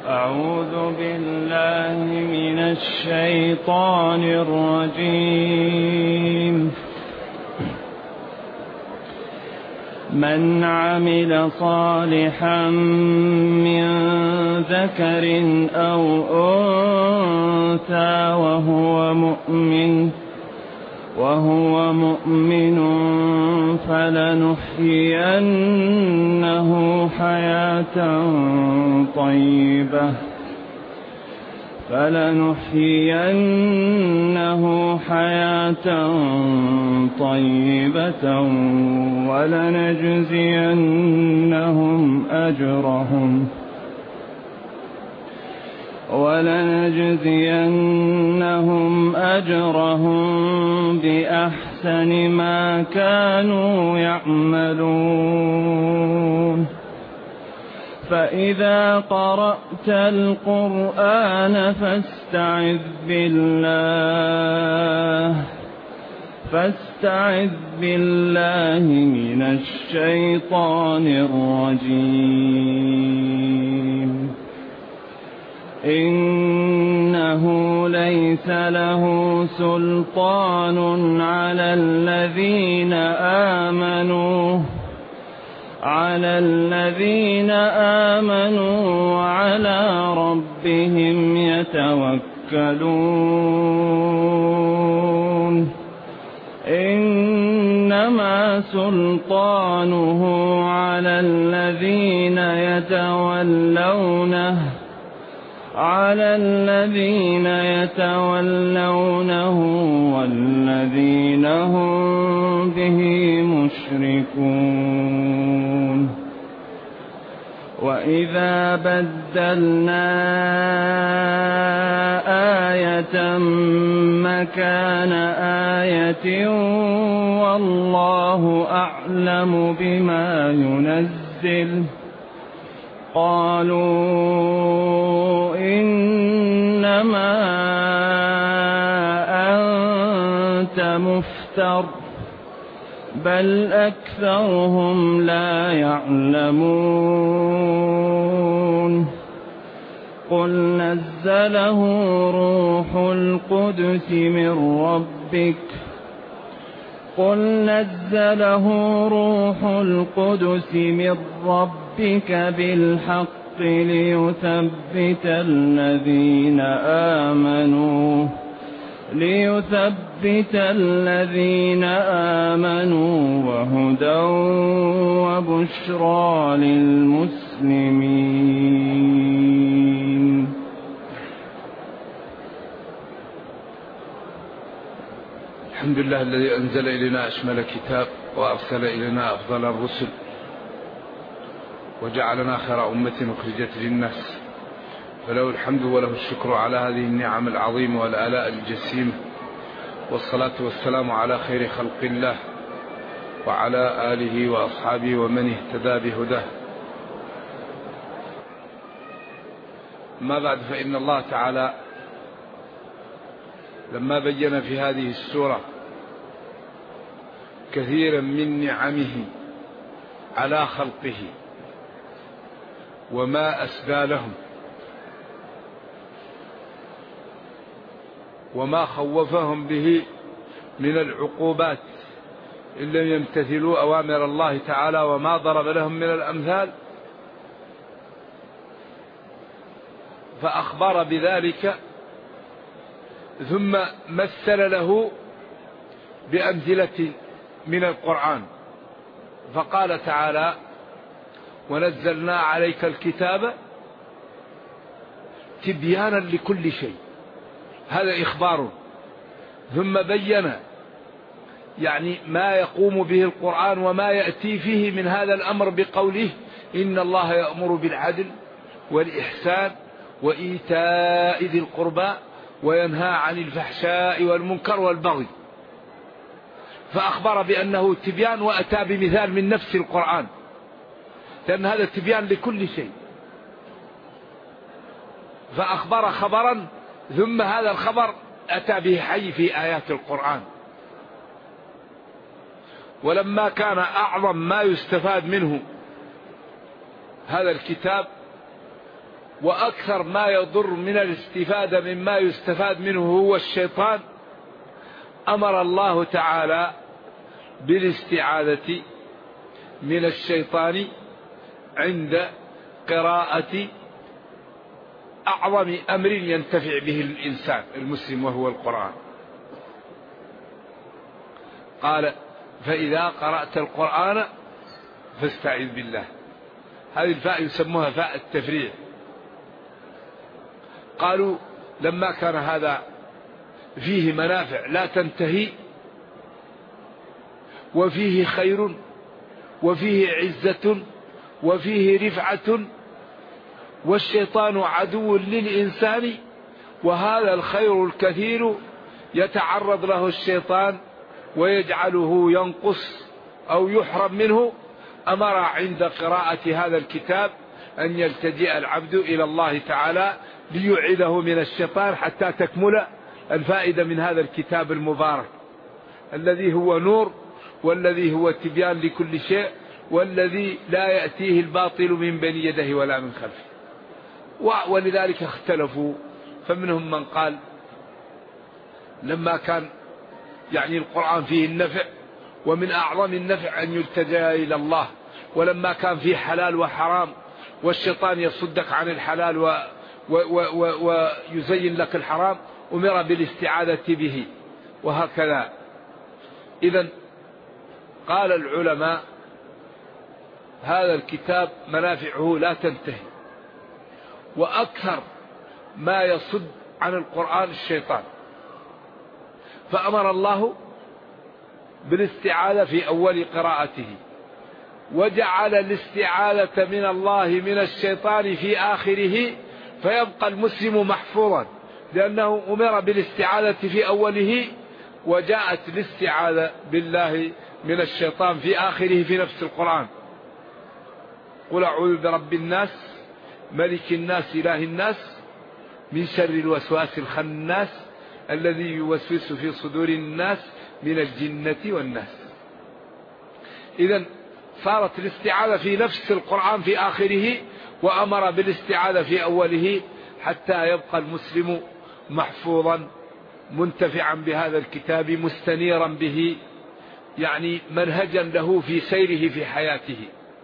أعوذ بالله من الشيطان الرجيم. من عمل صالحا من ذكر أو أنثى وهو مؤمن فلنحيينه حياة طيبة ولنجزينهم أجرهم بأحسن ما كانوا يعملون. فإذا قرأت القرآن فاستعذ بالله من الشيطان الرجيم. إنه ليس له سلطان على الذين آمنوا وعلى ربهم يتوكلون. إنما سلطانه على الذين يتولونه والذين هم به مشركون. وإذا بدلنا آية مكان آية والله أعلم بما ينزل قالوا إنما أنت مفتر بل أكثرهم لا يعلمون. قل نزله روح القدس من ربك بالحق ليثبت الذين آمنوا وهدى وبشرى للمسلمين. الحمد لله الذي أنزل إلينا أشمل كتاب وأرسل إلينا أفضل الرسل وجعلنا خير أمة أخرجت للناس، فله الحمد وله الشكر على هذه النعم العظيمة والآلاء الجسيمة، والصلاة والسلام على خير خلق الله وعلى آله وأصحابه ومن اهتدى بهداه. ما بعد، فإن الله تعالى لما بين في هذه السورة كثيرا من نعمه على خلقه وما أسدى لهم وما خوفهم به من العقوبات إن لم يمتثلوا أوامر الله تعالى وما ضرب لهم من الأمثال، فأخبر بذلك ثم مثل له بأمثلة من القرآن، فقال تعالى: ونزلنا عليك الكتاب تبيانا لكل شيء. هذا إخبار، ثم بين يعني ما يقوم به القرآن وما يأتي فيه من هذا الأمر بقوله: إن الله يأمر بالعدل والإحسان وإيتاء ذي القربى وينهى عن الفحشاء والمنكر والبغي، فأخبر بأنه تبيان، وأتى بمثال من نفس القرآن، لأن هذا تبيان لكل شيء، فأخبر خبرا ثم هذا الخبر أتى به حي في آيات القرآن. ولما كان أعظم ما يستفاد منه هذا الكتاب وأكثر ما يضر من الاستفادة مما يستفاد منه هو الشيطان، أمر الله تعالى بالاستعاذة من الشيطان عند قراءة أعظم أمر ينتفع به الإنسان المسلم وهو القرآن. قال: فإذا قرأت القرآن فاستعذ بالله. هذه الفاء يسموها فاء التفريع. قالوا: لما كان هذا فيه منافع لا تنتهي، وفيه خير، وفيه عزة، وفيه رفعة، والشيطان عدو للإنسان، وهذا الخير الكثير يتعرض له الشيطان ويجعله ينقص أو يحرم منه، أمر عند قراءة هذا الكتاب أن يلتجئ العبد إلى الله تعالى ليعيده من الشيطان حتى تكمل الفائدة من هذا الكتاب المبارك الذي هو نور، والذي هو تبيان لكل شيء، والذي لا يأتيه الباطل من بين يده ولا من خلفه. ولذلك اختلفوا، فمنهم من قال لما كان يعني القرآن فيه النفع، ومن أعظم النفع أن يلتجأ إلى الله، ولما كان فيه حلال وحرام والشيطان يصدك عن الحلال ويزين لك الحرام، أمر بالاستعاذة به، وهكذا. إذن قال العلماء: هذا الكتاب منافعه لا تنتهي، وأكثر ما يصد عن القرآن الشيطان، فأمر الله بالاستعاذة في أول قراءته، وجعل الاستعاذة من الله من الشيطان في آخره، فيبقى المسلم محفوظا، لأنه أمر بالاستعاذة في أوله، وجاءت الاستعاذة بالله من الشيطان في آخره في نفس القرآن. قل أعوذ برب الناس ملك الناس إله الناس من شر الوسواس الخناس الذي يوسوس في صدور الناس من الجنة والناس. إذن صارت الاستعاذة في نفس القرآن في آخره، وأمر بالاستعاذة في أوله، حتى يبقى المسلم محفوظا منتفعا بهذا الكتاب، مستنيرا به، يعني منهجا له في سيره في حياته.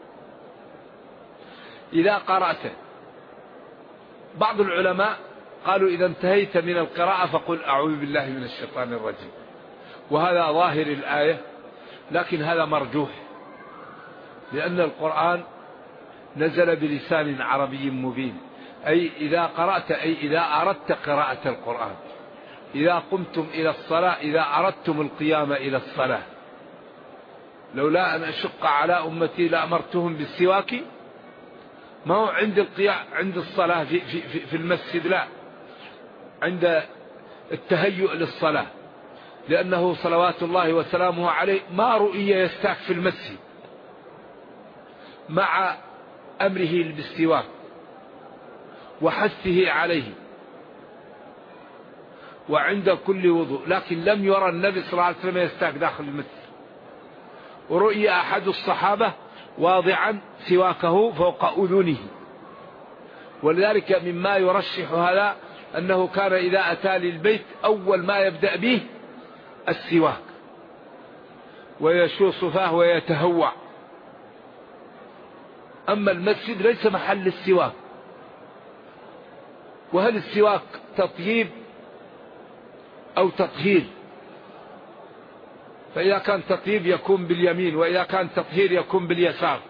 إذا قرأت، بعض العلماء قالوا إذا انتهيت من القراءة فقل أعوذ بالله من الشيطان الرجيم، وهذا ظاهر الآية، لكن هذا مرجوح، لأن القرآن نزل بلسان عربي مبين. أي إذا قرأت، أي إذا أردت قراءة القرآن، إذا قمتم إلى الصلاة، إذا أردتم القيام إلى الصلاة، لولا أن أشق على أمتي لأمرتهم بالسواك، ما هو عند الصلاة في المسجد، لا، عند التهيؤ للصلاة، لأنه صلوات الله وسلامه عليه ما رؤي يستاك في المسجد مع أمره بالسواك وحثه عليه وعند كل وضوء، لكن لم يرى النبي صلى الله عليه وسلم يستاك داخل المسجد. ورؤي أحد الصحابة واضعا سواكه فوق أذنه، ولذلك مما يرشح هذا أنه كان إذا أتى للبيت أول ما يبدأ به السواك، ويشوص فاه ويتهوع. أما المسجد ليس محل السواك. وهل السواك تطييب أو تطهير؟ فإذا كان تطيب يكون باليمين، وإذا كان تطهير يكون باليسار.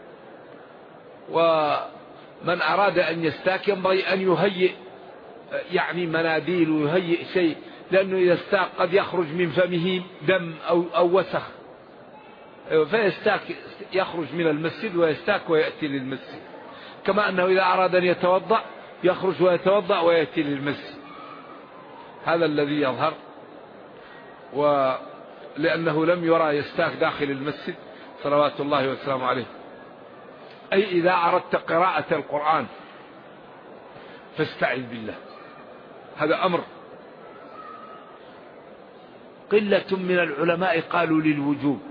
ومن أراد أن يستاك ينبغي أن يهيئ يعني مناديل ويهيئ شيء، لأنه إذا استاك قد يخرج من فمه دم أو وسخ، فيستاك يخرج من المسجد ويستاك ويأتي للمسجد. كما أنه إذا أراد أن يتوضأ يخرج ويتوضأ ويأتي للمسجد. هذا الذي يظهر، ولأنه لم يرى يستاك داخل المسجد صلوات الله وسلامه عليه. أي إذا أردت قراءة القرآن فاستعذ بالله، هذا أمر. قلة من العلماء قالوا للوجوب،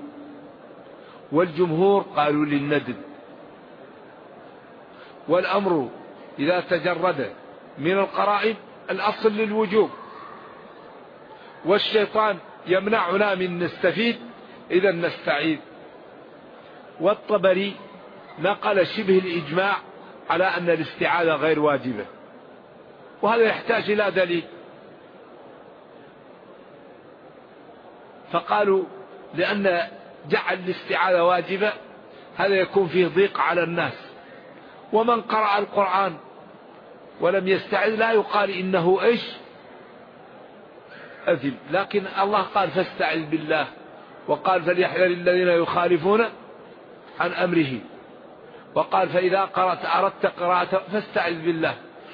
والجمهور قالوا للندب. والأمر إذا تجرد من القرائن الأصل للوجوب، والشيطان يمنعنا من نستفيد، إذا نستعيذ. والطبري نقل شبه الإجماع على أن الاستعاذة غير واجبة، وهذا يحتاج إلى دليل. فقالوا لأن جعل الاستعاذة واجبة هذا يكون فيه ضيق على الناس، ومن قرأ القرآن ولم يستعذ لا يقال إنه إيش أثم، لكن الله قال فاستعذ بالله، وقال فليحذر الذين يخالفون عن أمره، وقال فإذا أردت قراءة فاستعذ بالله.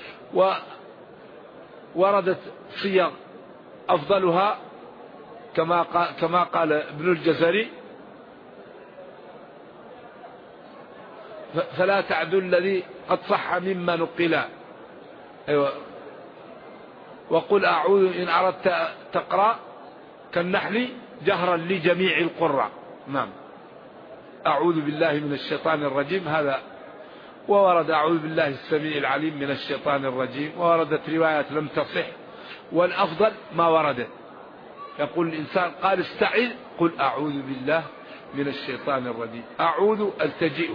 ووردت صيغ أفضلها كما قال ابن الجزري فلا تعدل الذي قد صح مما نقلا. أيوة. وقل أعوذ إن أردت تقرأ كالنحل جهرا لجميع القراء. نعم، أعوذ بالله من الشيطان الرجيم هذا، وورد أعوذ بالله السميع العليم من الشيطان الرجيم، ووردت روايات لم تصح، والأفضل ما وردت. يقول الإنسان قال استعذ قل أعوذ بالله من الشيطان الرجيم. أعوذ التجئ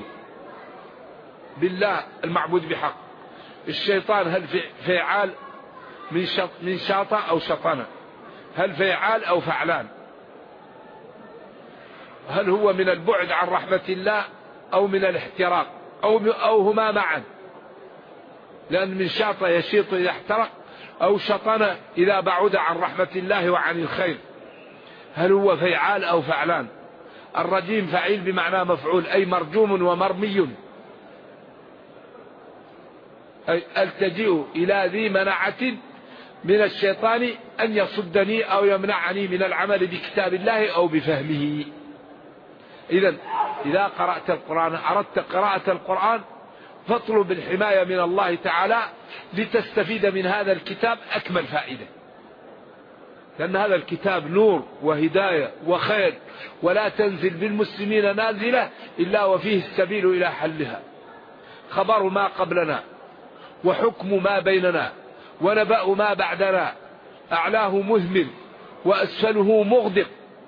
بالله المعبود بحق. الشيطان هل فعال من شاطة أو شطنة؟ هل فعال أو فعلان؟ هل هو من البعد عن رحمة الله أو من الاحتراق أو هما معا؟ لأن من شاطة يشيط إذا احترق، أو شطنة إذا بعد عن رحمة الله وعن الخير. هل هو فعال أو فعلان؟ الرجيم فعيل بمعنى مفعول، أي مرجوم ومرمي. أي التجئ إلى ذي منعة من الشيطان أن يصدني أو يمنعني من العمل بكتاب الله أو بفهمه. إذا قرأت القرآن أردت قراءة القرآن فاطلب الحماية من الله تعالى لتستفيد من هذا الكتاب أكمل فائدة، لأن هذا الكتاب نور وهداية وخير، ولا تنزل بالمسلمين نازلة إلا وفيه السبيل إلى حلها. خبر ما قبلنا وحكم ما بيننا ونبأ ما بعدنا، أعلاه مهمل وأسفله مغدق،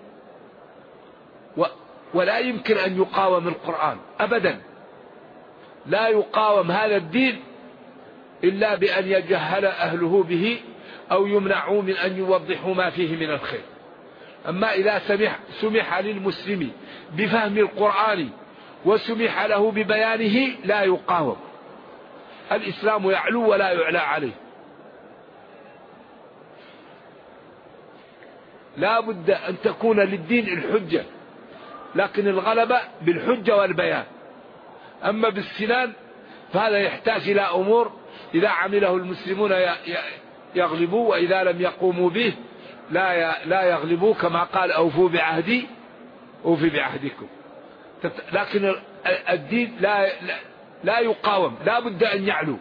ولا يمكن أن يقاوم القرآن أبدا. لا يقاوم هذا الدين إلا بأن يجهل أهله به أو يمنعوا من أن يوضحوا ما فيه من الخير. أما إذا سمح للمسلم بفهم القرآن وسمح له ببيانه لا يقاوم. الإسلام يعلو ولا يعلى عليه. لا بد أن تكون للدين الحجة، لكن الغلبة بالحجة والبيان. أما بالسنان فهذا يحتاج إلى أمور إذا عمله المسلمون يغلبوا، وإذا لم يقوموا به لا يغلبوا، كما قال أوفوا بعهدي أوفي بعهدكم. لكن الدين لا يقاوم، لا بد أن يعلو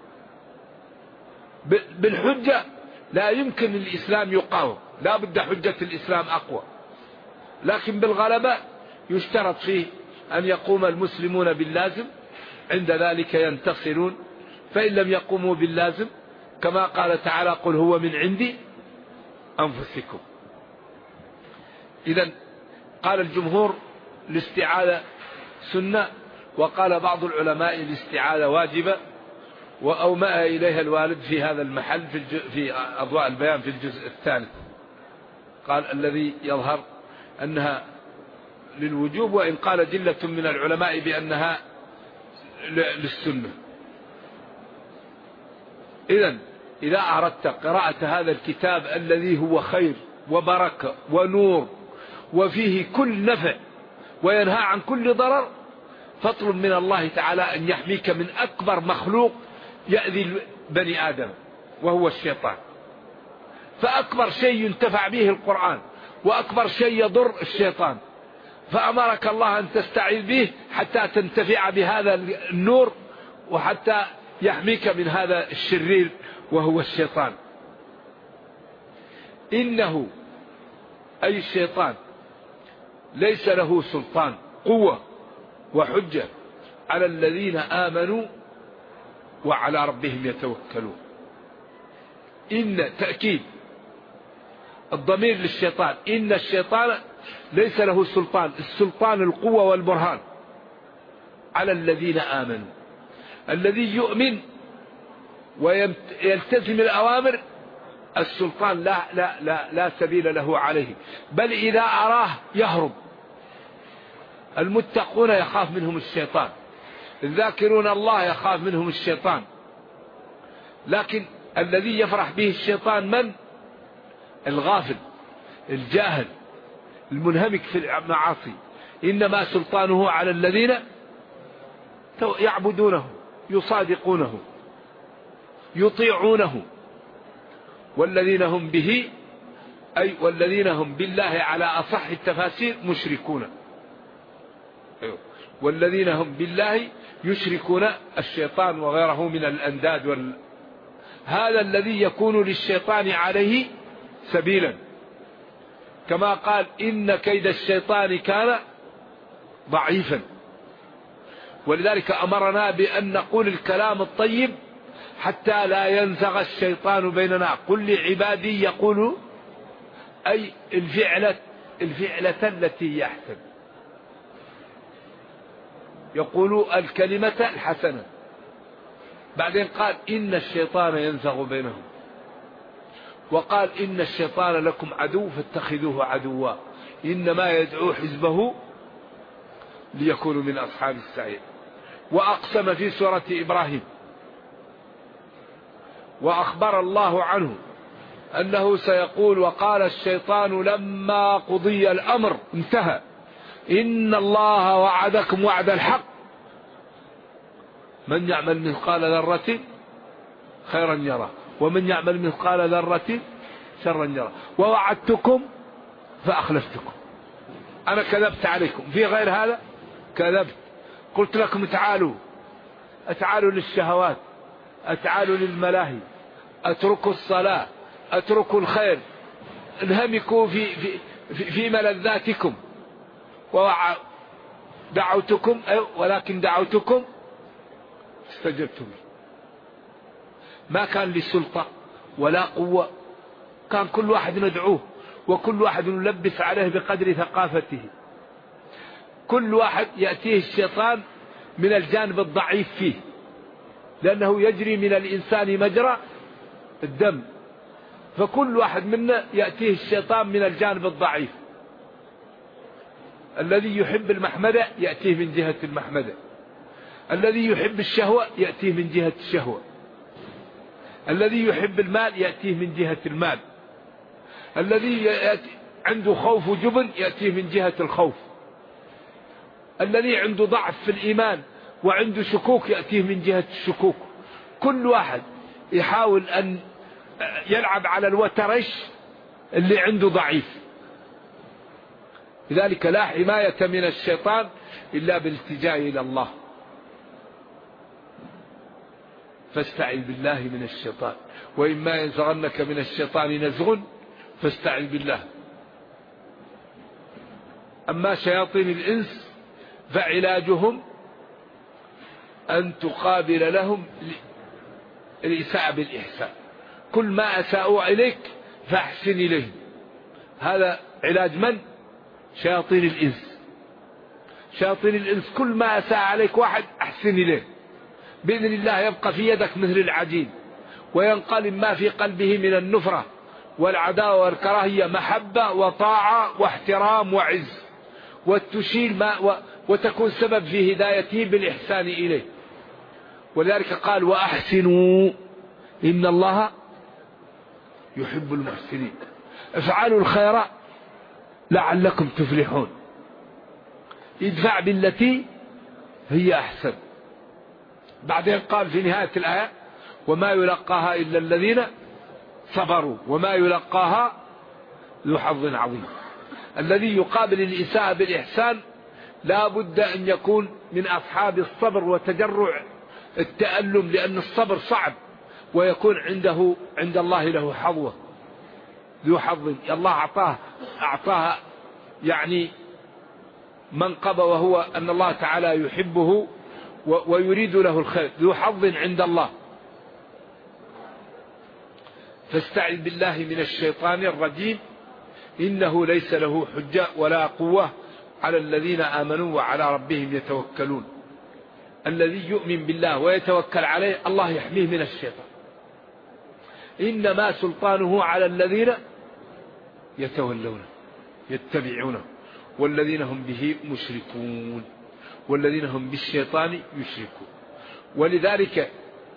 بالحجة. لا يمكن الإسلام يقاوم، لا بد حجة الإسلام أقوى. لكن بالغلبة يشترط فيه أن يقوم المسلمون باللازم، عند ذلك ينتصرون. فإن لم يقوموا باللازم كما قال تعالى قل هو من عندي أنفسكم. إذن قال الجمهور الاستعاذة سنة، وقال بعض العلماء الاستعاذة واجبة، وأومأ إليها الوالد في هذا المحل في أضواء البيان في الجزء الثالث. قال الذي يظهر أنها للوجوب، وإن قال جلة من العلماء بأنها للسنة. إذا أردت قراءة هذا الكتاب الذي هو خير وبركة ونور وفيه كل نفع وينهى عن كل ضرر، فاطلب من الله تعالى أن يحميك من أكبر مخلوق يأذي بني آدم وهو الشيطان. فأكبر شيء ينتفع به القرآن، وأكبر شيء يضر الشيطان، فأمرك الله أن تستعيذ به حتى تنتفع بهذا النور، وحتى يحميك من هذا الشرير وهو الشيطان. إنه أي الشيطان ليس له سلطان قوة وحجة على الذين آمنوا وعلى ربهم يتوكلون. إن تأكيد الضمير للشيطان، إن الشيطان ليس له سلطان، السلطان القوة والبرهان على الذين آمنوا. الذي يؤمن ويلتزم الأوامر السلطان لا سبيل له عليه، بل إذا أراه يهرب. المتقون يخاف منهم الشيطان، الذاكرون الله يخاف منهم الشيطان. لكن الذي يفرح به الشيطان من؟ الغافل الجاهل المنهمك في المعاصي. إنما سلطانه على الذين يعبدونه يصادقونه يطيعونه والذين هم به أي والذين هم بالله على أصح التفاسير مشركون. والذين هم بالله يشركون الشيطان وغيره من الأنداد هذا الذي يكون للشيطان عليه سبيلا، كما قال إن كيد الشيطان كان ضعيفا. ولذلك أمرنا بأن نقول الكلام الطيب حتى لا ينزغ الشيطان بيننا. قل لعبادي يقولوا أي الفعلة التي يحسن، يقولوا الكلمة الحسنة. بعدين قال إن الشيطان ينزغ بينهم، وقال إن الشيطان لكم عدو فاتخذوه عدوا إنما يدعو حزبه ليكونوا من أصحاب السعير. وأقسم في سورة إبراهيم وأخبر الله عنه أنه سيقول وقال الشيطان لما قضي الأمر انتهى إن الله وعدكم وعد الحق من يعمل مثقال ذرة خيرا يره ومن يعمل مثقال ذرة شرا يره ووعدتكم فأخلفتكم. أنا كذبت عليكم في غير هذا كذبت. قلت لكم تعالوا للشهوات، تعالوا للملاهي، اتركوا الصلاة، اتركوا الخير، انهمكوا في ملذاتكم. دعوتكم ولكن دعوتكم استجبتم. ما كان لي سلطة ولا قوة، كان كل واحد ندعوه وكل واحد نلبس عليه بقدر ثقافته. كل واحد يأتيه الشيطان من الجانب الضعيف فيه، لأنه يجري من الإنسان مجرى الدم، فكل واحد منا يأتيه الشيطان من الجانب الضعيف. الذي يحب المحمدة يأتيه من جهة المحمدة، الذي يحب الشهوة يأتيه من جهة الشهوة، الذي يحب المال يأتيه من جهة المال، الذي عنده خوف وجبن يأتيه من جهة الخوف، الذي عنده ضعف في الإيمان وعنده شكوك يأتيه من جهة الشكوك. كل واحد يحاول أن يلعب على الوترش اللي عنده ضعيف. لذلك لا حماية من الشيطان إلا بالالتجاء إلى الله. فاستعذ بالله من الشيطان وإما ينزغنك من الشيطان نزغ فاستعذ بالله. أما شياطين الإنس فعلاجهم أن تقابل لهم الإساءة بالإحسان. كل ما أساءوا إليك فأحسن إليهم. هذا علاج من؟ شياطين الإنس. شياطين الإنس كل ما أساء عليك واحد أحسن إليه، بإذن الله يبقى في يدك مثل العجين، وينقلب ما في قلبه من النفرة والعداوة والكراهية محبة وطاعة واحترام وعز، وتشيل ما وتكون سبب في هدايته بالإحسان إليه. ولذلك قال وأحسنوا إن الله يحب المحسنين. افعلوا الخير لعلكم تفلحون. ادفع بالتي هي أحسن. بعدين قال في نهاية الآية وما يلقاها إلا الذين صبروا وما يلقاها ذو حظ عظيم. الذي يقابل الإساءة بالإحسان لا بد أن يكون من أصحاب الصبر وتجرع التألم، لأن الصبر صعب، ويكون عند الله له حظوة ذو حظ. الله أعطاها يعني منقبة، وهو أن الله تعالى يحبه ويريد له الخير، ذو حظ عند الله. فاستعذ بالله من الشيطان الرجيم إنه ليس له حجة ولا قوة على الذين آمنوا وعلى ربهم يتوكلون. الذي يؤمن بالله ويتوكل عليه الله يحميه من الشيطان. إنما سلطانه على الذين يتولونه يتبعونه والذين هم به مشركون والذين هم بالشيطان يشركون. ولذلك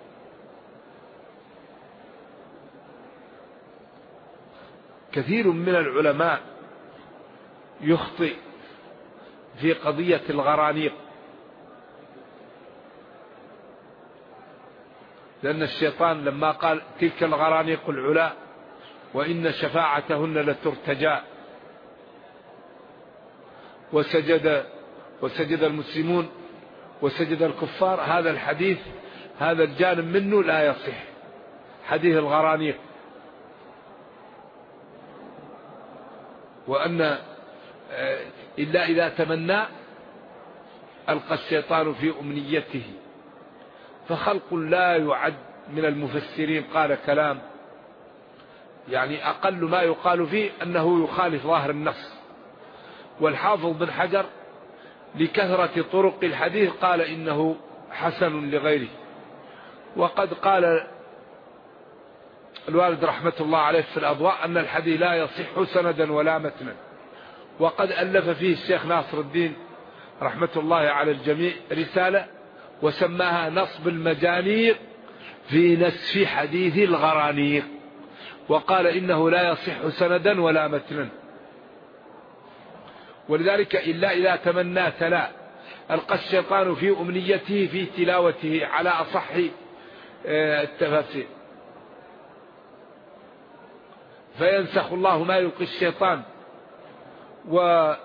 كثير من العلماء يخطئ في قضية الغرانيق، لأن الشيطان لما قال تلك الغرانيق العلا وإن شفاعتهن لترتجى وسجد المسلمون وسجد الكفار، هذا الحديث هذا الجانب منه لا يصح، حديث الغرانيق. وأن إلا إذا تمنى ألقى الشيطان في أمنيته. فخلق لا يعد من المفسرين قال كلام يعني أقل ما يقال فيه أنه يخالف ظاهر النص. والحافظ بن حجر لكثرة طرق الحديث قال إنه حسن لغيره. وقد قال الوالد رحمة الله عليه في الأضواء أن الحديث لا يصح سندا ولا متنا. وقد ألف فيه الشيخ ناصر الدين رحمة الله على الجميع رسالة وسماها نصب المجانيق في نسف حديث الغرانيق، وقال إنه لا يصح سندا ولا متنا. ولذلك إلا إذا تمنى تلا ألقى الشيطان في أمنيته في تلاوته على أصح التفاسير، فينسخ الله ما يلقي الشيطان. وذكر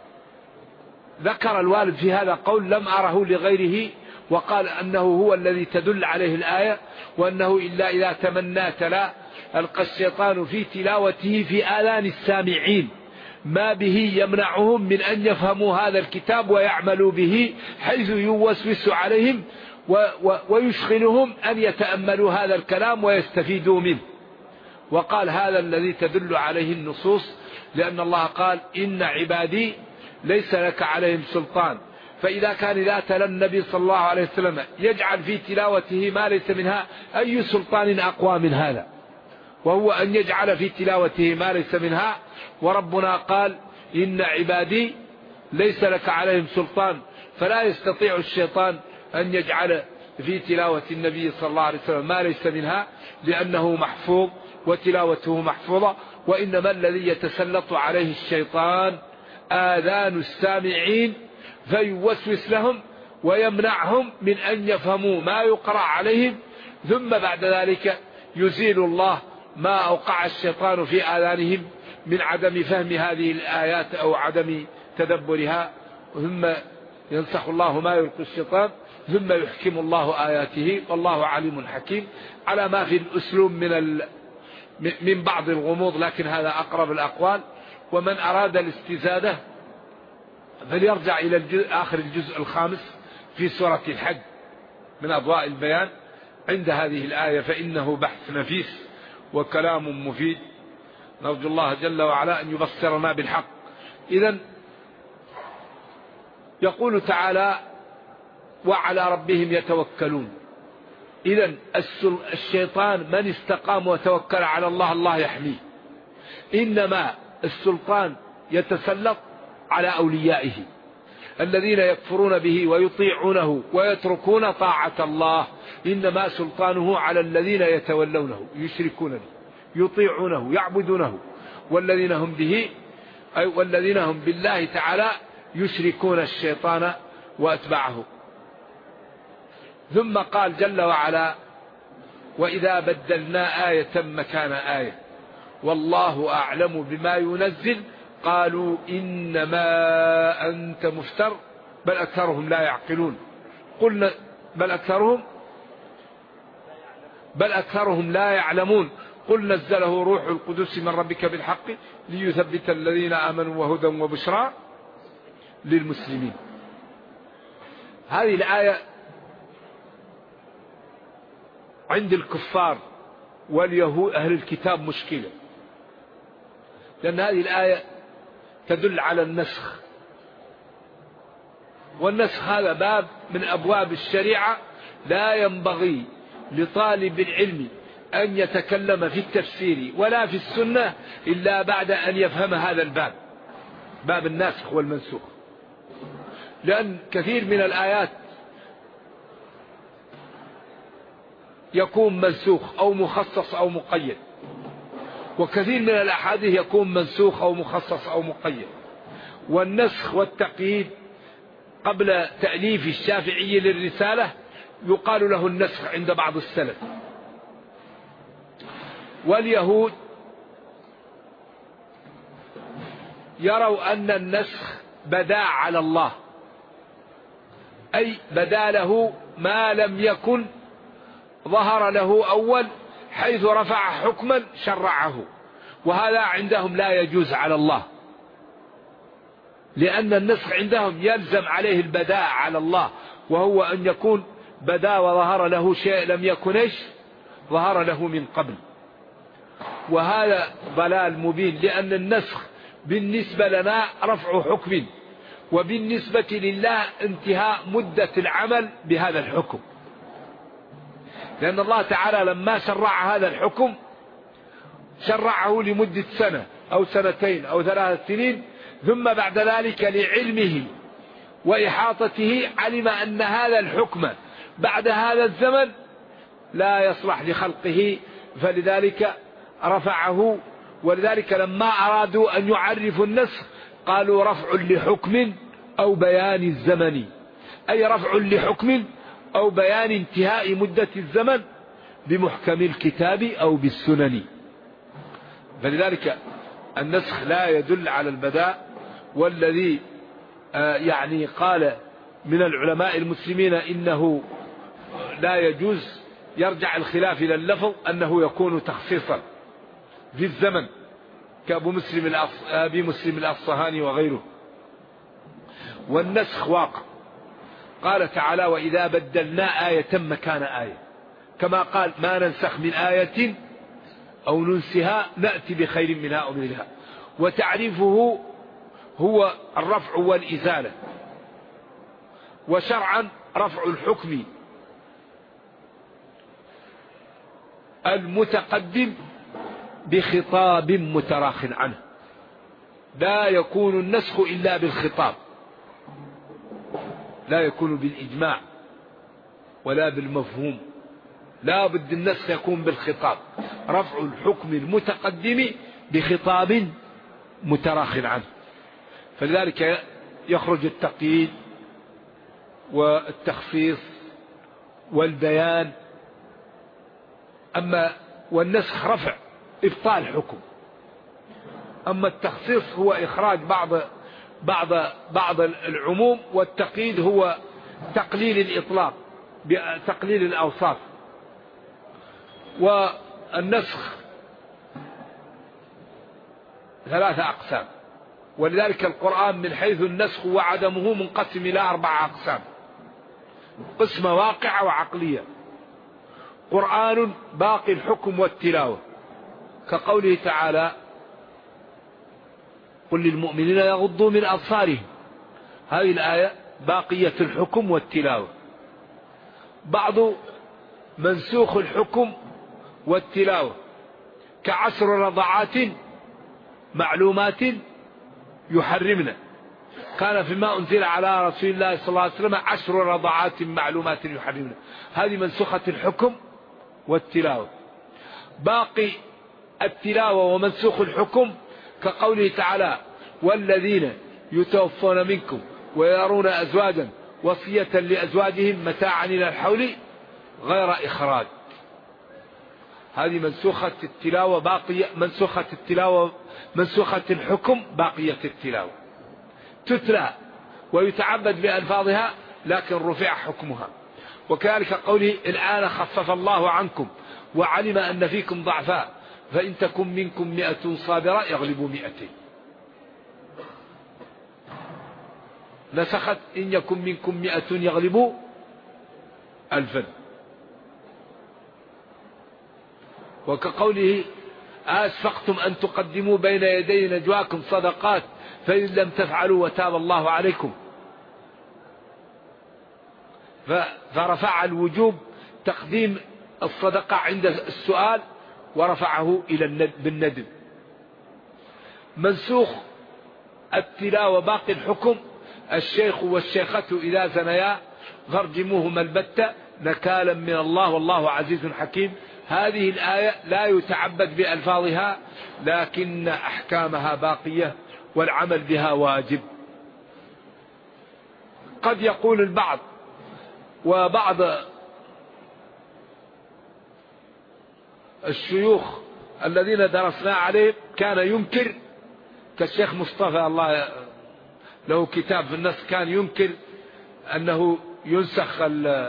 الوالد في هذا قول لم أره لغيره، وقال أنه هو الذي تدل عليه الآية، وأنه إلا إذا تمنى تلا ألقى الشيطان في تلاوته في آذان السامعين ما به يمنعهم من أن يفهموا هذا الكتاب ويعملوا به، حيث يوسوس عليهم ويشغلهم أن يتأملوا هذا الكلام ويستفيدوا منه. وقال هذا الذي تدل عليه النصوص، لأن الله قال إن عبادي ليس لك عليهم سلطان. فإذا كان لا تلا النبي صلى الله عليه وسلم يجعل في تلاوته ما ليس منها، أي سلطان أقوى من هذا؟ وهو أن يجعل في تلاوته ما ليس منها. وربنا قال إن عبادي ليس لك عليهم سلطان، فلا يستطيع الشيطان أن يجعل في تلاوة النبي صلى الله عليه وسلم ما ليس منها، لأنه محفوظ وتلاوته محفوظة. وإنما الذي يتسلط عليه الشيطان آذان السامعين فيوسوس لهم ويمنعهم من أن يفهموا ما يقرأ عليهم، ثم بعد ذلك يزيل الله ما أوقع الشيطان في آذانهم من عدم فهم هذه الآيات أو عدم تدبرها، ثم ينسخ الله ما يلقي الشيطان ثم يحكم الله آياته والله عليم حكيم، على ما في الأسلوب من بعض الغموض، لكن هذا أقرب الأقوال. ومن أراد الاستزادة فليرجع إلى آخر الجزء الخامس في سورة الحج من أضواء البيان عند هذه الآية، فإنه بحث نفيس وكلام مفيد. نرجو الله جل وعلا أن يبصرنا بالحق. إذن يقول تعالى وعلى ربهم يتوكلون. إذن الشيطان من استقام وتوكل على الله الله يحميه. إنما السلطان يتسلط على أوليائه الذين يكفرون به ويطيعونه ويتركون طاعة الله. إنما سلطانه على الذين يتولونه يشركون به يطيعونه يعبدونه والذين هم به أي والذين هم بالله تعالى يشركون الشيطان وأتباعه. ثم قال جل وعلا وإذا بدلنا آية مكان آية والله أعلم بما ينزل قالوا إنما أنت مفتر بل أكثرهم لا يعقلون. قلنا بل أكثرهم لا يعلمون. قل نزله روح القدس من ربك بالحق ليثبت الذين آمنوا وهدى وبشرى للمسلمين. هذه الآية عند الكفار واليهود أهل الكتاب مشكلة، لأن هذه الآية تدل على النسخ، والنسخ هذا باب من أبواب الشريعة لا ينبغي لطالب العلم أن يتكلم في التفسير ولا في السنة إلا بعد أن يفهم هذا الباب، باب الناسخ والمنسوخ. لأن كثير من الآيات يكون منسوخ أو مخصص أو مقيد، وكثير من الأحاديث يكون منسوخ أو مخصص أو مقيد. والنسخ والتقييد قبل تأليف الشافعي للرسالة يقال له النسخ عند بعض السلف. واليهود يروا أن النسخ بدا على الله، أي بدا له ما لم يكن ظهر له أول، حيث رفع حكما شرعه، وهذا عندهم لا يجوز على الله، لأن النسخ عندهم يلزم عليه البداء على الله، وهو أن يكون بدا وظهر له شيء لم يكن ظهر له من قبل. وهذا ضلال مبين، لأن النسخ بالنسبة لنا رفع حكم، وبالنسبة لله انتهاء مدة العمل بهذا الحكم، لأن الله تعالى لما شرع هذا الحكم شرعه لمدة سنة أو سنتين أو 3 سنين، ثم بعد ذلك لعلمه وإحاطته علم أن هذا الحكم بعد هذا الزمن لا يصلح لخلقه، فلذلك رفعه. ولذلك لما أرادوا أن يعرفوا النسخ قالوا رفع لحكم أو بيان الزمن، أي رفع لحكم أو بيان انتهاء مدة الزمن بمحكم الكتاب أو بالسنن. فلذلك النسخ لا يدل على البداء. والذي يعني قال من العلماء المسلمين إنه لا يجوز، يرجع الخلاف إلى اللفظ أنه يكون تخصيصا في الزمن، كأبي مسلم الأصفهاني وغيره. والنسخ واقع، قال تعالى وإذا بدلنا آية مكان آية، كما قال ما ننسخ من آية أو ننسها نأتي بخير منها أو مثلها. وتعريفه هو الرفع والإزالة، وشرعا رفع الحكم المتقدم بخطاب متراخ عنه. لا يكون النسخ إلا بالخطاب، لا يكون بالإجماع ولا بالمفهوم، لا بد النسخ يكون بالخطاب، رفع الحكم المتقدم بخطاب متراخ عنه. فلذلك يخرج التقييد والتخصيص والبيان. والنسخ رفع إبطال حكم، أما التخصيص هو إخراج بعض العموم، والتقييد هو تقليل الإطلاق بتقليل الأوصاف. والنسخ 3 أقسام، ولذلك القرآن من حيث النسخ وعدمه منقسم إلى 4 أقسام: قسم واقعة وعقلية، قرآن باقي الحكم والتلاوة كقوله تعالى قل للمؤمنين يغضوا من أبصارهم، هذه الآية باقية الحكم والتلاوة. بعض منسوخ الحكم والتلاوة ك10 رضعات معلومات يحرمنا، كان فيما أنزل على رسول الله صلى الله عليه وسلم 10 رضعات معلومات يحرمنا، هذه منسوخة الحكم والتلاوة. باقي التلاوة ومنسوخ الحكم كقوله تعالى والذين يتوفون منكم ويرون أزواجا وصية لأزواجهم متاعا إلى الحول غير إخراج، هذه منسوخة التلاوة باقية، منسوخة التلاوة منسوخة الحكم باقية التلاوة، تتلى ويتعبد بألفاظها لكن رفع حكمها. وكذلك قوله الآن خفف الله عنكم وعلم أن فيكم ضعفاء فإن تكن منكم 100 صابرة يغلبوا 200، نسخت إن يكن منكم 100 يغلبوا 1000. وكقوله أشفقتم أن تقدموا بين يدي نجواكم صدقات فإن لم تفعلوا وتاب الله عليكم. فرفع الوجوب تقديم الصدقة عند السؤال ورفعه إلى بالندب. منسوخ التلاوة باقي الحكم: الشيخ والشيخة إذا زنيا فارجموهما البتة نكالا من الله والله عزيز حكيم. هذه الآية لا يتعبد بألفاظها لكن أحكامها باقية والعمل بها واجب. قد يقول البعض وبعض الشيوخ الذين درسنا عليه كان ينكر، كالشيخ مصطفى الله له كتاب في النص كان ينكر أنه ينسخ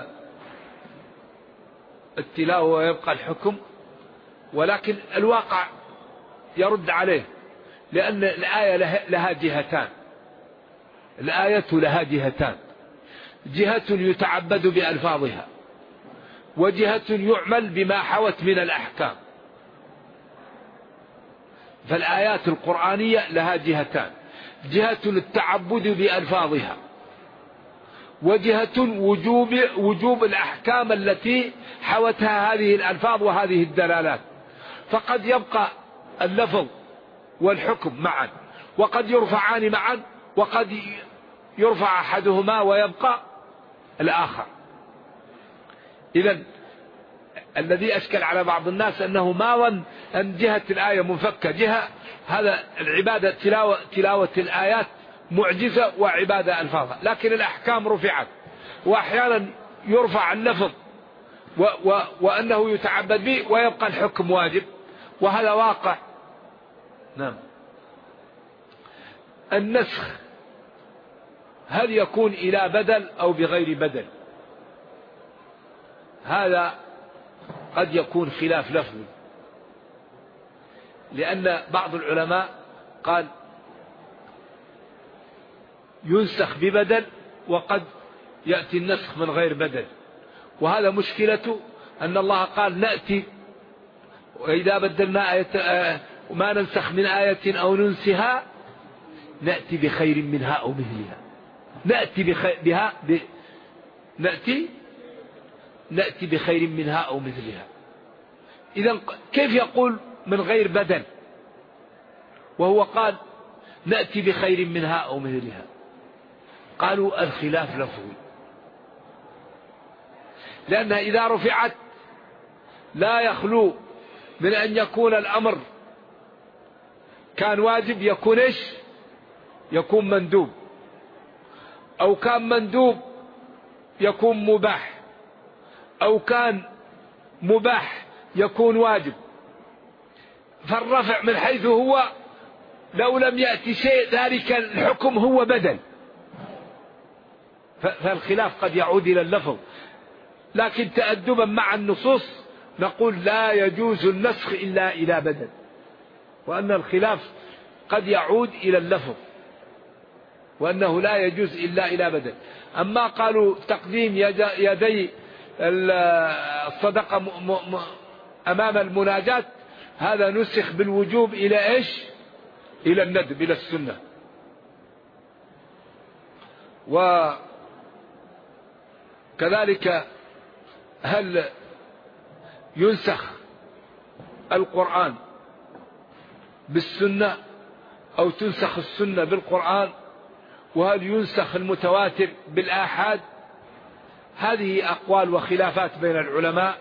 التلاوة ويبقى الحكم، ولكن الواقع يرد عليه، لأن الآية لها جهتان. الآية لها جهتان: جهة يتعبد بألفاظها، وجهة يعمل بما حوت من الأحكام. فالآيات القرآنية لها جهتان: جهة التعبد بألفاظها، وجهة وجوب الأحكام التي حوتها هذه الألفاظ وهذه الدلالات. فقد يبقى اللفظ والحكم معا، وقد يرفعان معا، وقد يرفع أحدهما ويبقى الآخر. إذن الذي أشكل على بعض الناس أنه ما ظن أن جهة الآية منفكة جهة، هذا العبادة تلاوة الآيات معجزة وعبادة ألفاظها، لكن الأحكام رفعت، وأحيانا يرفع اللفظ وأنه يتعبد به ويبقى الحكم واجب، وهذا واقع. نعم. النسخ هل يكون إلى بدل أو بغير بدل؟ هذا قد يكون خلاف لفظي، لأن بعض العلماء قال ينسخ ببدل، وقد يأتي النسخ من غير بدل. وهذا مشكلته أن الله قال نأتي وإذا بدلنا آية وما ننسخ من آية أو ننسها نأتي بخير منها أو مثلها. نأتي بخير منها أو مثلها. إذن كيف يقول من غير بدل وهو قال نأتي بخير منها أو مثلها؟ قالوا الخلاف لفظي، لأنها إذا رفعت لا يخلو من أن يكون الأمر كان واجب يكون إيش؟ يكون مندوب، أو كان مندوب يكون مباح، أو كان مباح يكون واجب. فالرفع من حيث هو لو لم يأتي شيء ذلك الحكم هو بدل. فالخلاف قد يعود إلى اللفظ، لكن تأدبا مع النصوص نقول لا يجوز النسخ إلا إلى بدل، وأن الخلاف قد يعود إلى اللفظ، وأنه لا يجوز إلا إلى بدل. أما قالوا تقديم يدي الصدقة أمام المناجاة، هذا نسخ بالوجوب إلى إيش؟ إلى الندب، إلى السنة. وكذلك هل ينسخ القرآن بالسنة أو تنسخ السنة بالقرآن؟ وهل ينسخ المتواتر بالآحاد؟ هذه أقوال وخلافات بين العلماء.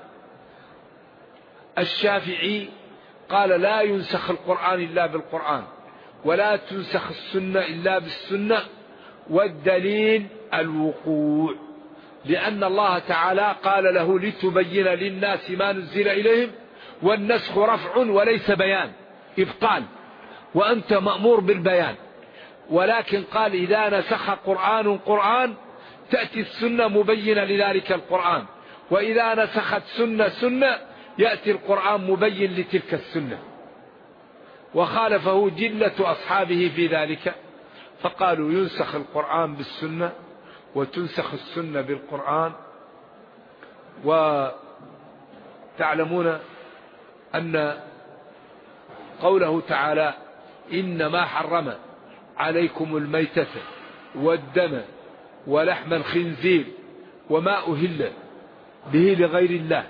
الشافعي قال لا ينسخ القرآن إلا بالقرآن، ولا تنسخ السنة إلا بالسنة، والدليل الوقوع، لأن الله تعالى قال له لتبين للناس ما نزل إليهم، والنسخ رفع وليس بيان إبطال، وأنت مأمور بالبيان. ولكن قال إذا نسخ قرآن تأتي السنة مبينة لذلك القرآن، وإذا نسخت سنة يأتي القرآن مبين لتلك السنة. وخالفه جلة أصحابه في ذلك، فقالوا ينسخ القرآن بالسنة وتنسخ السنة بالقرآن. وتعلمون أن قوله تعالى إنما حرم عليكم الميتة والدم ولحم الخنزير وما أهل به لغير الله،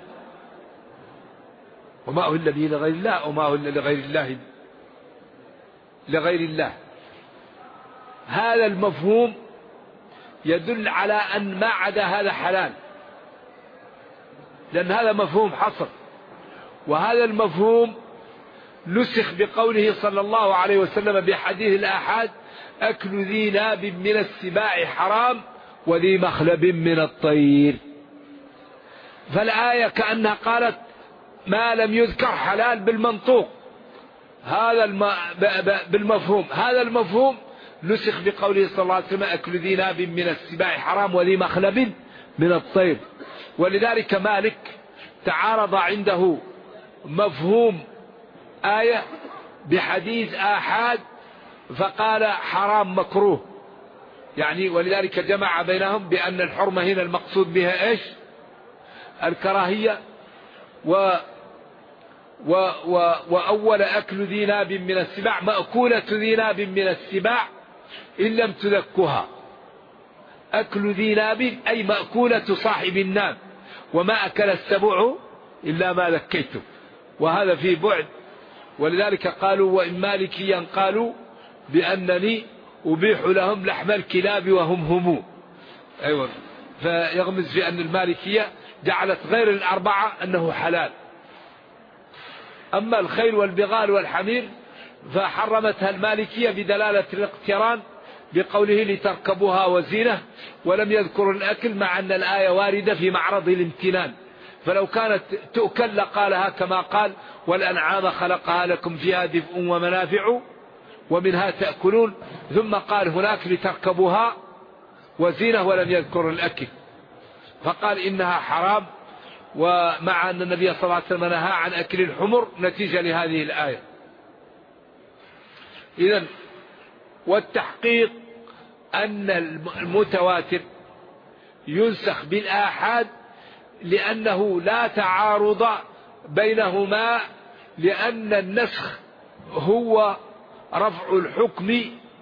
وما أهل به لغير الله وما أهل لغير الله. هذا المفهوم يدل على أن ما عدا هذا حلال، لأن هذا مفهوم حصر، وهذا المفهوم نسخ بقوله صلى الله عليه وسلم بحديث الآحاد أكل ذي ناب من السباع حرام وذي مخلب من الطير. فالآية كأنها قالت ما لم يذكر حلال بالمنطوق، هذا بالمفهوم، هذا المفهوم نسخ بقوله صلى الله عليه وسلم أكل ذي ناب من السباع حرام وذي مخلب من الطير. ولذلك مالك تعارض عنده مفهوم آية بحديث آحاد فقال حرام مكروه، يعني ولذلك جمع بينهم بأن الحرمة هنا المقصود بها إيش؟ الكراهية. وأول أكل ذي ناب من السباع مأكولة ذي ناب من السباع إن لم تذكها. أكل ذي ناب أي مأكولة صاحب الناب، وما أكل السبع إلا ما ذكيتم، وهذا في بعد. ولذلك قالوا وإن مالكيا قالوا بأنني أبيح لهم لحم الكلاب وهم همو. أيوة، فيغمز في أن المالكية جعلت غير الأربعة أنه حلال. أما الخيل والبغال والحمير فحرمتها المالكية بدلالة الاقتران بقوله لتركبوها وزينة، ولم يذكر الأكل مع أن الآية واردة في معرض الامتنان، فلو كانت تؤكل لقالها كما قال والأنعام خلقها لكم فيها دفء ومنافع ومنها تأكلون، ثم قال هناك لتركبوها وزينة ولم يذكر الأكل، فقال إنها حرام، ومع أن النبي صلى الله عليه وسلم نهى عن أكل الحمر نتيجة لهذه الآية. إذن والتحقيق أن المتواتر ينسخ بالآحاد لأنه لا تعارض بينهما، لأن النسخ هو رفع الحكم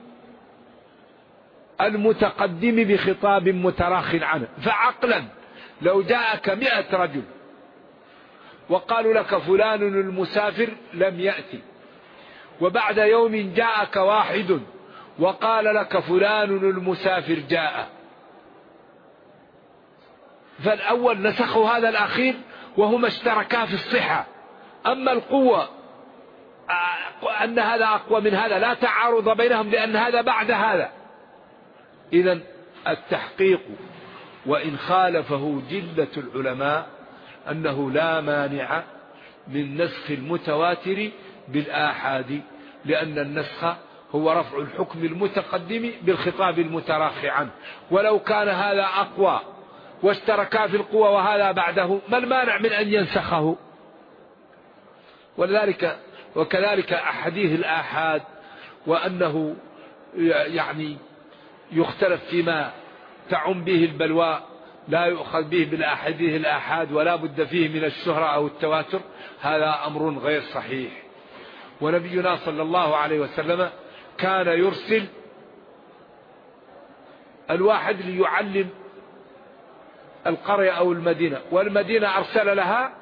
المتقدم بخطاب متراخ عنه. فعقلا لو جاءك 100 رجل وقالوا لك فلان المسافر لم يأتي، وبعد يوم جاءك واحد وقال لك فلان المسافر جاء، فالأول نسخوا هذا الأخير وهما اشتركا في الصحة. أما القوة أن هذا أقوى من هذا لا تعارض بينهم لأن هذا بعد هذا. إذن التحقيق وإن خالفه جلة العلماء أنه لا مانع من نسخ المتواتر بالآحاد، لأن النسخ هو رفع الحكم المتقدم بالخطاب المتراخي عنه، ولو كان هذا أقوى واشتركا في القوة وهذا بعده ما المانع من أن ينسخه؟ وكذلك أحاديث الآحاد، وأنه يعني يختلف فيما تعم به البلوى، لا يؤخذ به بالأحاديث الآحاد ولا بد فيه من الشهرة أو التواتر، هذا أمر غير صحيح. ونبينا صلى الله عليه وسلم كان يرسل الواحد ليعلم القرية أو المدينة، والمدينة أرسل لها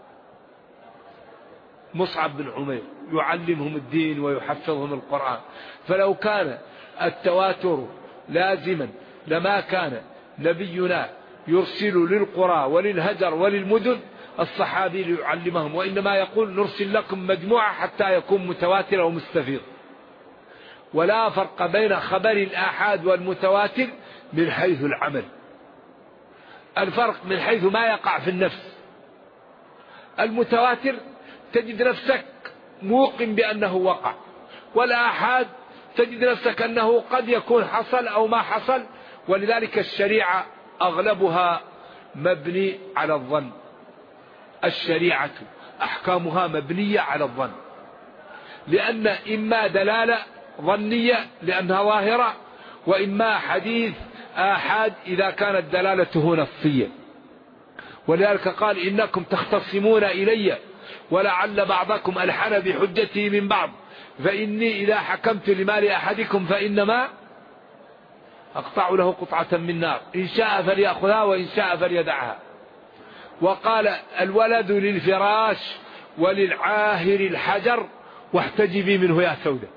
مصعب بن عمير يعلمهم الدين ويحفظهم القرآن. فلو كان التواتر لازما لما كان نبينا يرسل للقرى وللهجر وللمدن الصحابي ليعلمهم، وإنما يقول نرسل لكم مجموعة حتى يكون متواتر ومستفيض. ولا فرق بين خبر الآحاد والمتواتر من حيث العمل، الفرق من حيث ما يقع في النفس. المتواتر تجد نفسك موقن بأنه وقع، والآحاد تجد نفسك أنه قد يكون حصل أو ما حصل. ولذلك الشريعة أغلبها مبني على الظن، الشريعة أحكامها مبنية على الظن، لأن إما دلالة ظنية لأنها ظاهرة، وإما حديث آحاد إذا كانت دلالته نصية. ولذلك قال إنكم تختصمون إلي ولعل بعضكم ألحن بحجته من بعض فإني إذا حكمت لمال أحدكم فإنما أقطع له قطعة من نار إن شاء فليأخذها وإن شاء فليدعها. وقال الولد للفراش وللعاهر الحجر واحتجبي منه يا سودة.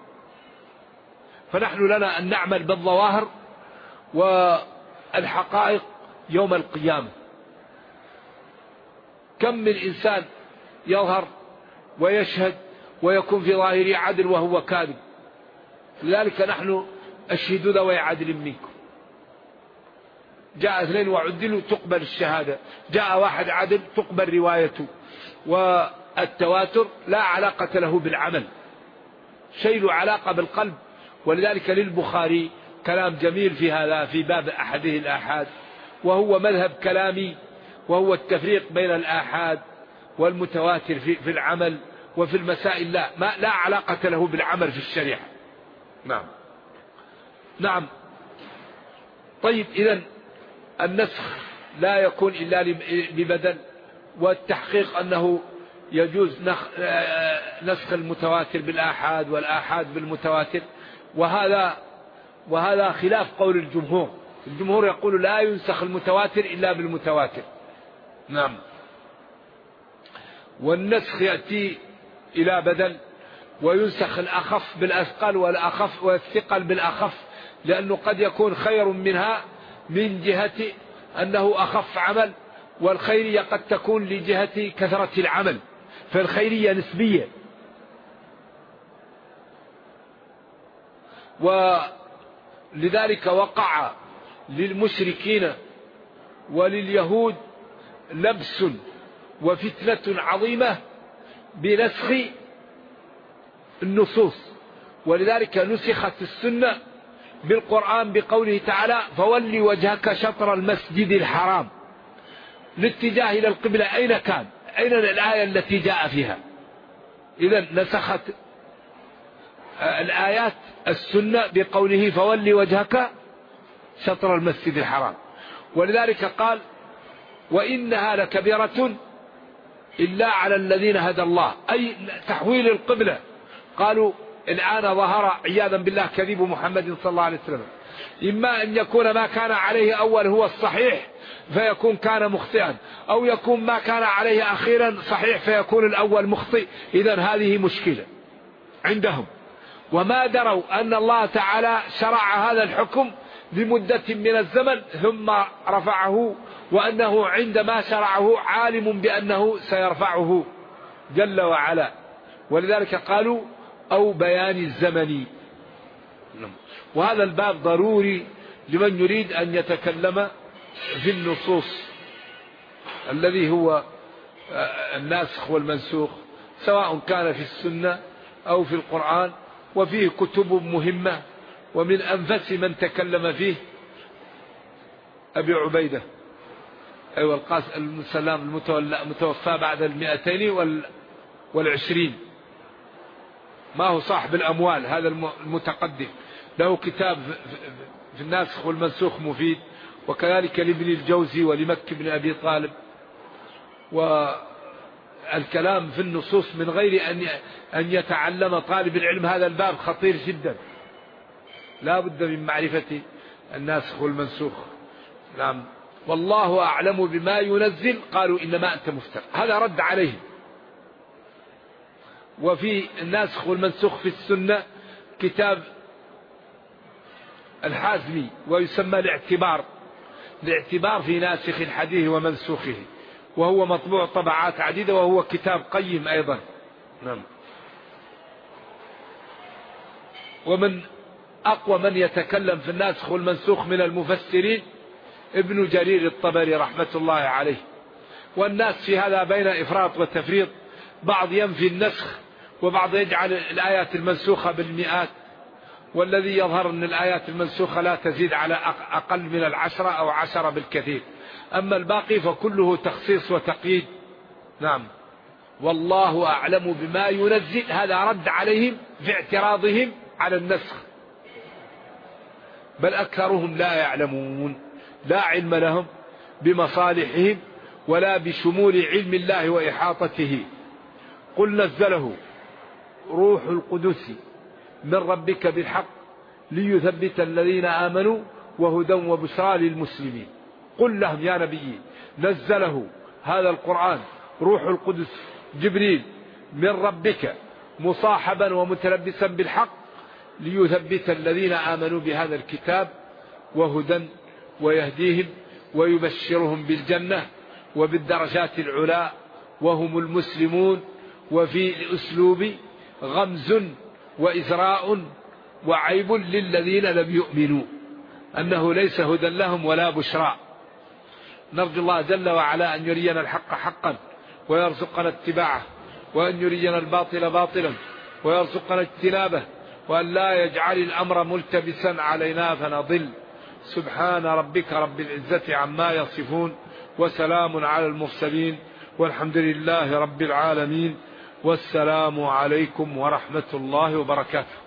فنحن لنا أن نعمل بالظواهر والحقائق يوم القيامة. كم من إنسان يظهر ويشهد ويكون في ظاهره عدل وهو كاذب. لذلك نحن أشهدوا ذوي عدل منكم. جاء اثنين وعدلوا تقبل الشهادة، جاء واحد عدل تقبل روايته. والتواتر لا علاقة له بالعمل، شيء له علاقة بالقلب. ولذلك للبخاري كلام جميل في هذا في باب أحده الآحاد، وهو مذهب كلامي، وهو التفريق بين الآحاد والمتواتر في العمل وفي المسائل لا علاقة له بالعمل في الشريعة. نعم. طيب إذن النسخ لا يكون إلا ببدل، والتحقيق أنه يجوز نسخ المتواتر بالآحاد والآحاد بالمتواتر، وهذا خلاف قول الجمهور. الجمهور يقول لا ينسخ المتواتر إلا بالمتواتر. نعم. والنسخ يأتي إلى بدل، وينسخ الأخف بالأثقل والثقل بالأخف، لأنه قد يكون خير منها من جهة أنه أخف عمل، والخيرية قد تكون لجهة كثرة العمل، فالخيرية نسبية. ولذلك وقع للمشركين ولليهود لبس وفتنة عظيمة بنسخ النصوص. ولذلك نسخت السنة بالقرآن بقوله تعالى فولي وجهك شطر المسجد الحرام. الاتجاه إلى القبلة أين كان؟ أين الآية التي جاء فيها؟ إذن نسخت الآيات السنة بقوله فولي وجهك شطر المسجد الحرام. ولذلك قال وإنها لكبيرة إلا على الذين هدى الله، أي تحويل القبلة. قالوا الآن ظهر عياذا بالله كذب محمد صلى الله عليه وسلم، إما أن يكون ما كان عليه أول هو الصحيح فيكون كان مخطئا، أو يكون ما كان عليه أخيرا صحيح فيكون الأول مخطئ. إذن هذه مشكلة عندهم، وما دروا أن الله تعالى شرع هذا الحكم لمدة من الزمن ثم رفعه، وأنه عندما شرعه عالم بأنه سيرفعه جل وعلا. ولذلك قالوا أو بيان الزمن. وهذا الباب ضروري لمن يريد أن يتكلم في النصوص الذي هو الناسخ والمنسوخ، سواء كان في السنة أو في القرآن. وفيه كتب مهمة، ومن أنفس من تكلم فيه أبي عبيدة القاسم بن سلام المتوفى بعد 220، ما هو صاحب الأموال، هذا المتقدم، له كتاب في الناسخ والمنسوخ مفيد. وكذلك لابن الجوزي ولمكي بن أبي طالب. والكلام في النصوص من غير أن يتعلم طالب العلم هذا الباب خطير جدا، لا بد من معرفة الناسخ والمنسوخ. نعم. والله أعلم بما ينزل قالوا إنما أنت مفتر، هذا رد عليه. وفي الناسخ والمنسوخ في السنة كتاب الحازمي ويسمى الاعتبار في ناسخ الحديث ومنسوخه، وهو مطبوع طبعات عديدة، وهو كتاب قيم أيضا. نعم. ومن أقوى من يتكلم في الناسخ والمنسوخ من المفسرين ابن جرير الطبري رحمة الله عليه. والناس في هذا بين إفراط وتفريط، بعض ينفي النسخ وبعض يجعل الآيات المنسوخة بالمئات، والذي يظهر أن الآيات المنسوخة لا تزيد على أقل من 10 أو 10 بالكثير، أما الباقي فكله تخصيص وتقييد. نعم. والله أعلم بما ينزل، هذا رد عليهم في اعتراضهم على النسخ، بل أكثرهم لا يعلمون، لا علم لهم بمصالحهم ولا بشمول علم الله وإحاطته. قل نزله روح القدس من ربك بالحق ليثبت الذين آمنوا وهدى وبشرى للمسلمين. قل لهم يا نبي نزله هذا القرآن روح القدس جبريل من ربك مصاحبا ومتلبسا بالحق ليثبت الذين آمنوا بهذا الكتاب وهدى ويهديهم ويبشرهم بالجنة وبالدرجات العلا وهم المسلمون. وفي الأسلوب غمز وإزراء وعيب للذين لم يؤمنوا أنه ليس هدى لهم ولا بشرى. نرجو الله جل وعلا أن يرينا الحق حقا ويرزقنا اتباعه، وأن يرينا الباطل باطلا ويرزقنا اجتنابه، وأن لا يجعل الأمر ملتبسا علينا فنضل. سبحان ربك رب العزة عما يصفون وسلام على المرسلين والحمد لله رب العالمين. والسلام عليكم ورحمة الله وبركاته.